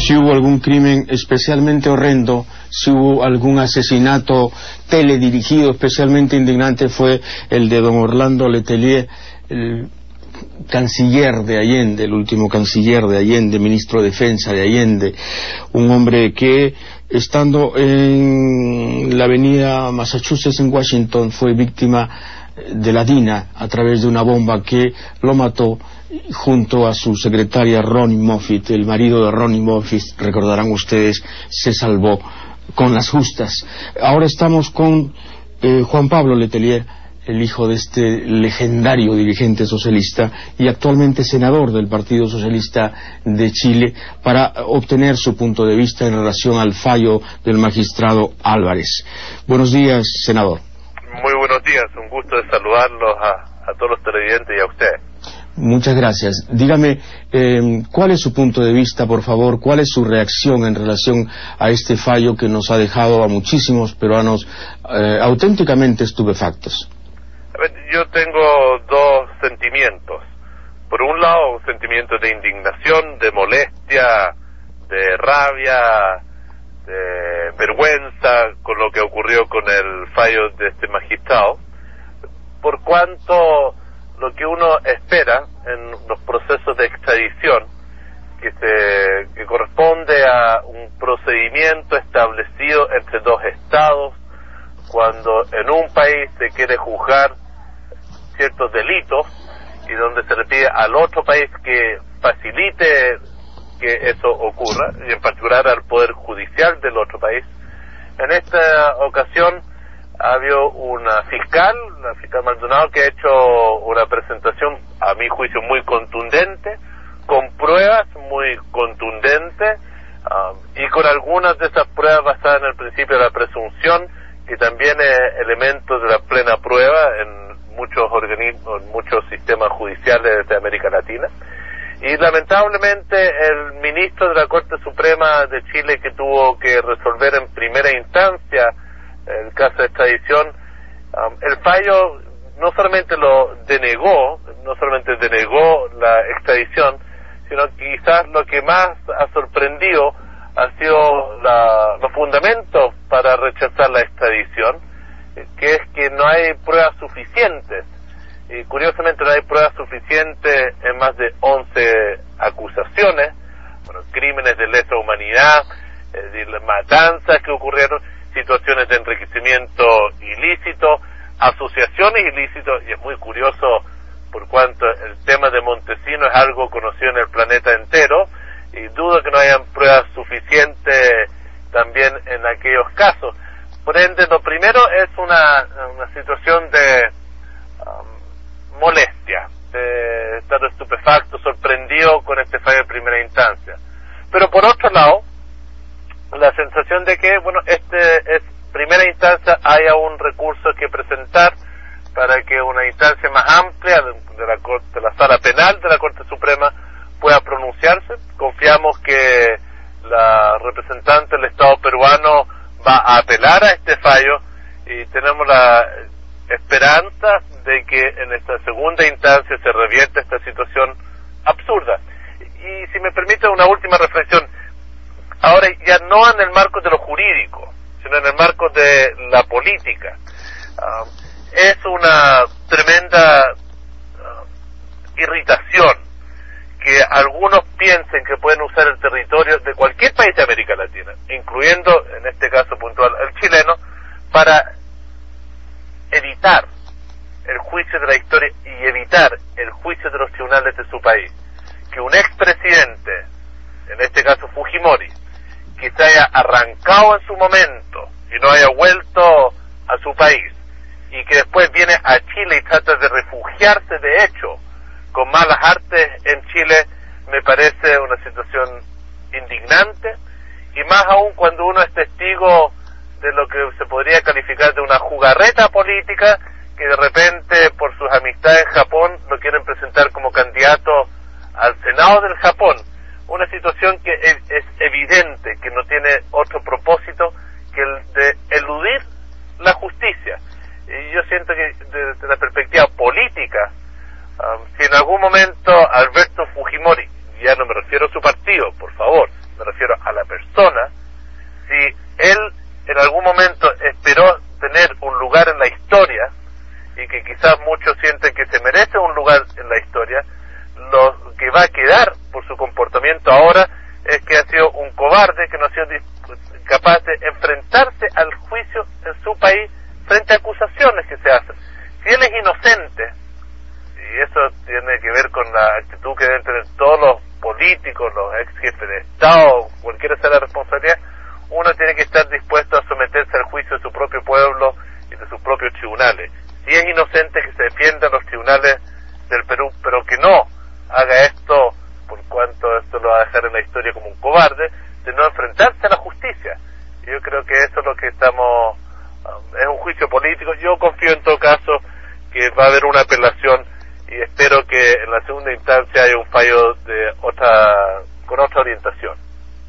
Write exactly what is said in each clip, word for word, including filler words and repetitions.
si hubo algún crimen especialmente horrendo, si hubo algún asesinato teledirigido especialmente indignante, fue el de don Orlando Letelier, el canciller de Allende, el último canciller de Allende, ministro de Defensa de Allende, un hombre que, estando en la avenida Massachusetts en Washington, fue víctima de la DINA a través de una bomba que lo mató junto a su secretaria Ronnie Moffitt. El marido de Ronnie Moffitt, recordarán ustedes, se salvó con las justas. Ahora estamos con eh, Juan Pablo Letelier, el hijo de este legendario dirigente socialista y actualmente senador del Partido Socialista de Chile, para obtener su punto de vista en relación al fallo del magistrado Álvarez. Buenos días, senador. Muy buenos días, un gusto de saludarlos a, a todos los televidentes y a usted. Muchas gracias. Dígame, eh, ¿cuál es su punto de vista, por favor? ¿Cuál es su reacción en relación a este fallo que nos ha dejado a muchísimos peruanos eh, auténticamente estupefactos? A ver, yo tengo dos sentimientos. Por un lado, un sentimiento de indignación, de molestia, de rabia, de vergüenza con lo que ocurrió con el fallo de este magistrado, por cuanto lo que uno espera en los procesos de extradición, que se que corresponde a un procedimiento establecido entre dos estados, cuando en un país se quiere juzgar ciertos delitos y donde se le pide al otro país que facilite que eso ocurra, y en particular al Poder Judicial del otro país. En esta ocasión ha habido una fiscal, la fiscal Maldonado, que ha hecho una presentación, a mi juicio, muy contundente, con pruebas muy contundentes, um, y con algunas de esas pruebas basadas en el principio de la presunción, que también es elemento de la plena prueba en muchos organismos, en muchos sistemas judiciales de América Latina. Y lamentablemente el ministro de la Corte Suprema de Chile, que tuvo que resolver en primera instancia el caso de extradición, um, el fallo no solamente lo denegó, no solamente denegó la extradición, sino que quizás lo que más ha sorprendido ha sido la, los fundamentos para rechazar la extradición, que es que no hay pruebas suficientes. Y curiosamente no hay pruebas suficientes en más de once acusaciones, bueno, crímenes de lesa humanidad, eh, matanzas que ocurrieron, situaciones de enriquecimiento ilícito, asociaciones ilícitas, y es muy curioso por cuanto el tema de Montesino es algo conocido en el planeta entero, y dudo que no hayan pruebas suficientes también en aquellos casos. Por ende, lo primero es una, una situación de um, molestia, de estar estupefacto, sorprendido con este fallo de primera instancia. Pero por otro lado, la sensación de que, bueno, este es primera instancia, haya un recurso que presentar para que una instancia más amplia de la Corte, de la Sala Penal de la Corte Suprema pueda pronunciarse. Confiamos que la representante del Estado peruano va a apelar a este fallo y tenemos la esperanza de que en esta segunda instancia se revierta esta situación absurda. Y si me permite una última reflexión, ahora ya no en el marco de lo jurídico, sino en el marco de la política. Uh, es una tremenda uh, irritación que algunos piensen que pueden usar el territorio de cualquier país de América Latina, incluyendo en este caso puntual el chileno, para evitar el juicio de la historia y evitar el juicio de los tribunales de su país. Que un expresidente, en este caso Fujimori, que se haya arrancado en su momento y no haya vuelto a su país, y que después viene a Chile y trata de refugiarse de hecho con malas artes en Chile, me parece una situación indignante, y más aún cuando uno es testigo de lo que se podría calificar de una jugarreta política, que de repente por sus amistades en Japón lo quieren presentar como candidato al Senado del Japón. Una situación que es, es evidente que no tiene otro propósito que el de eludir la justicia. Y yo siento que desde la perspectiva política, um, si en algún momento Alberto Fujimori, ya no me refiero a su partido, por favor, me refiero va a quedar por su comportamiento ahora es que ha sido un cobarde que no ha sido capaz de enfrentarse al juicio en su país frente a acusaciones que se hacen. Si él es inocente, y eso tiene que ver con la actitud que deben tener todos los políticos, los ex jefes de Estado, cualquiera sea la responsabilidad, uno tiene que estar dispuesto a someterse al juicio de su propio pueblo y de sus propios tribunales. Si es inocente, que se defienda a los tribunales del Perú, pero que no haga esto, por cuanto esto lo va a dejar en la historia como un cobarde, de no enfrentarse a la justicia. Y yo creo que eso es lo que estamos, um, es un juicio político. Yo confío en todo caso que va a haber una apelación y espero que en la segunda instancia haya un fallo de otra, con otra orientación.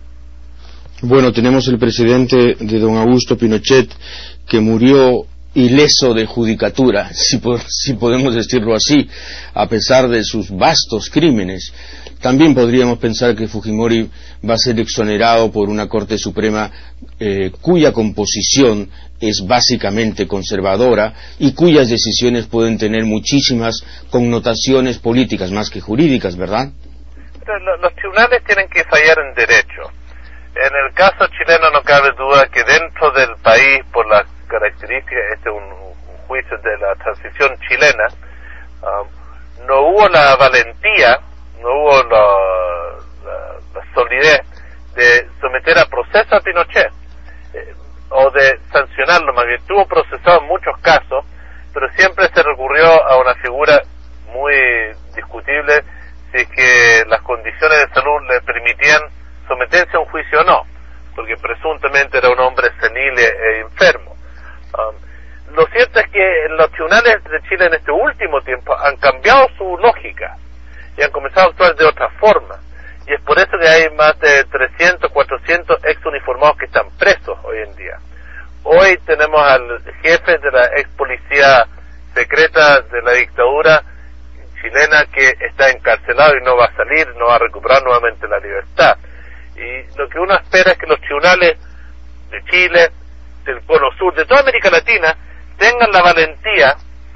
Bueno, tenemos el presidente de don Augusto Pinochet que murió ileso de judicatura, si, por, si podemos decirlo así, a pesar de sus vastos crímenes. También podríamos pensar que Fujimori va a ser exonerado por una Corte Suprema eh, cuya composición es básicamente conservadora y cuyas decisiones pueden tener muchísimas connotaciones políticas más que jurídicas, ¿verdad? Los tribunales tienen que fallar en derecho. En el caso chileno no cabe duda que dentro del país, por las características, este es un, un juicio de la transición chilena, um, no hubo la valentía, no hubo la, la, la solidez de someter a proceso a Pinochet, eh, o de sancionarlo, más bien estuvo procesado en muchos casos, pero siempre se recurrió a una figura muy discutible si es que las condiciones de salud le permitían someterse a un juicio o no, porque presuntamente era un hombre senil e enfermo. Um, lo cierto es que los tribunales de Chile en este último tiempo han cambiado su lógica y han comenzado a actuar de otra forma, y es por eso que hay más de trescientos, cuatrocientos ex uniformados que están presos hoy en día. Hoy tenemos al jefe de la ex policía secreta de la dictadura chilena que está encarcelado y no va a salir, no va a recuperar nuevamente la libertad. Y lo que uno espera es que los tribunales de Chile, del Cono Sur, de toda América Latina, tengan la valentía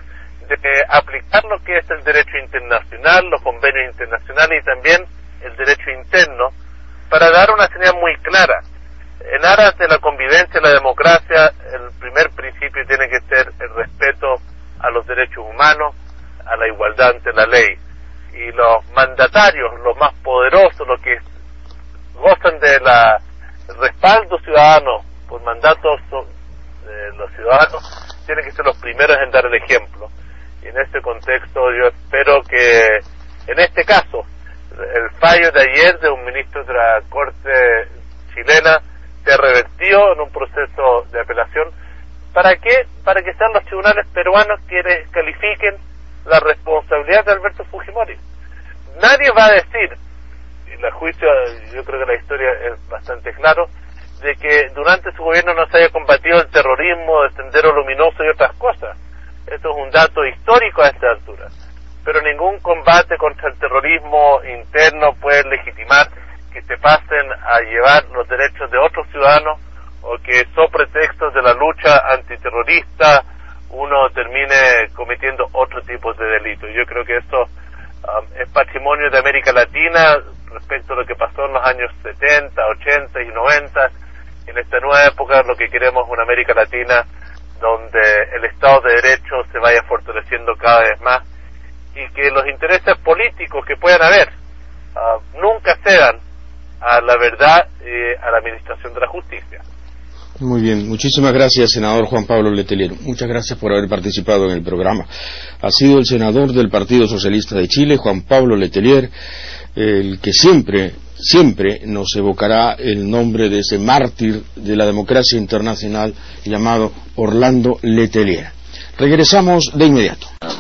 de aplicar lo que es el derecho internacional, los convenios internacionales y también el derecho interno, para dar una señal muy clara. En aras de la convivencia y la democracia, el primer principio tiene que ser el respeto a los derechos humanos, a la igualdad ante la ley. Y los mandatarios, los más poderosos, los que gozan de la respaldo ciudadano por mandatos de los ciudadanos, tienen que ser los primeros en dar el ejemplo. Y en este contexto yo espero que en este caso el fallo de ayer de un ministro de la Corte chilena sea revertido en un proceso de apelación. ¿Para qué? Para que sean los tribunales peruanos quienes califiquen la responsabilidad de Alberto Fujimori. Nadie va a decir, y la juicio, yo creo que la historia es bastante claro, de que durante su gobierno no se haya combatido el terrorismo, el Sendero Luminoso y otras cosas. Eso es un dato histórico a esta altura. Pero ningún combate contra el terrorismo interno puede legitimar que se pasen a llevar los derechos de otros ciudadanos o que sobre pretextos de la lucha antiterrorista uno termine cometiendo otro tipo de delitos. Yo creo que esto um, es patrimonio de América Latina respecto a lo que pasó en los años setenta, ochenta y noventa. En esta nueva época lo que queremos es una América Latina donde el Estado de Derecho se vaya fortaleciendo cada vez más y que los intereses políticos que puedan haber uh, nunca cedan a la verdad y a la administración de la justicia. Muy bien, muchísimas gracias, senador Juan Pablo Letelier. Muchas gracias por haber participado en el programa. Ha sido el senador del Partido Socialista de Chile, Juan Pablo Letelier, el que siempre, siempre nos evocará el nombre de ese mártir de la democracia internacional llamado Orlando Letelier. Regresamos de inmediato.